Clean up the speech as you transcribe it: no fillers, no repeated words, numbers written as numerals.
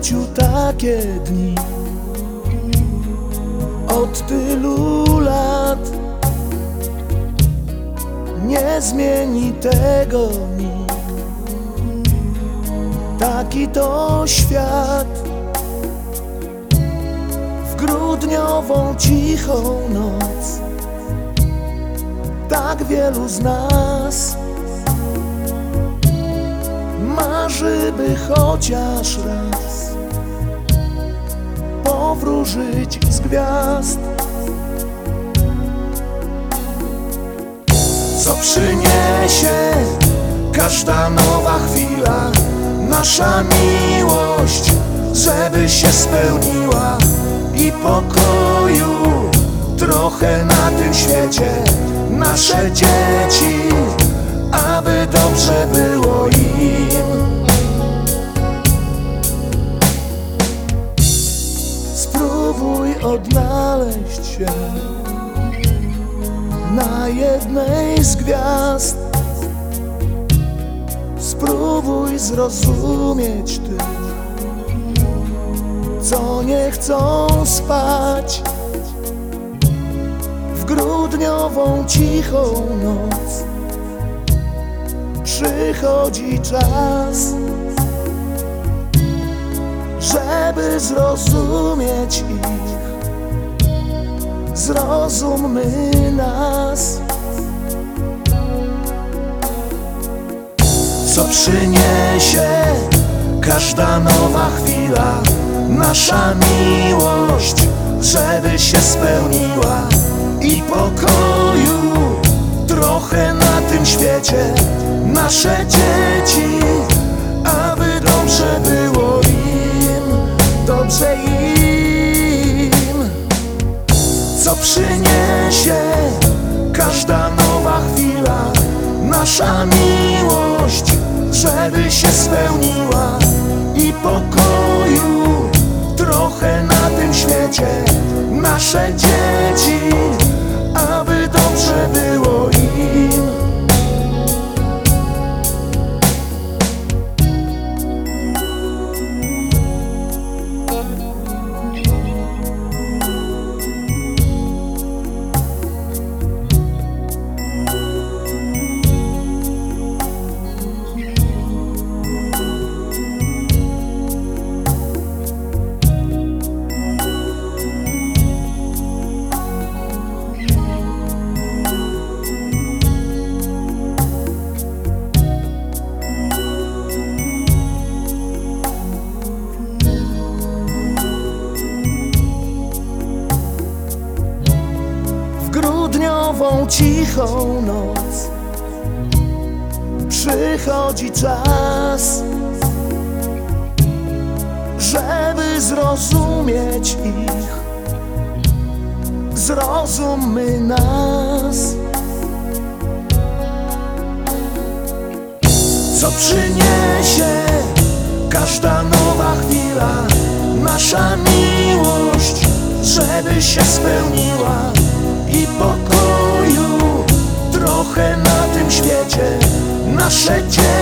życiu takie dni. Od tylu lat nie zmieni tego nikt. Taki to świat. W grudniową cichą noc tak wielu z nas marzy, by chociaż raz powróżyć z gwiazd. Co przyniesie każda nowa chwila, nasza miłość, żeby się spełniła i pokoju trochę na tym świecie. Nasze dzieci, aby dobrze było im. Spróbuj odnaleźć się na jednej z gwiazd. Spróbuj zrozumieć tych, co nie chcą spać. W grudniową cichą noc przychodzi czas, żeby zrozumieć ich. Zrozummy nas. Co przyniesie każda nowa chwila, nasza miłość, żeby się spełniła i pokoju trochę na tym świecie. Nasze dzieci, aby dobrze było im, dobrze im. Co przyniesie każda nowa chwila, nasza miłość, żeby się spełniła i pokoju trochę na tym świecie. Nasze dzieci, aby dobrze było im. Grudniową cichą noc przychodzi czas, żeby zrozumieć ich. Zrozummy nas. Co przyniesie każda nowa chwila, nasza miłość, żeby się spełniła i pokoju trochę na tym świecie. Nasze dzieci,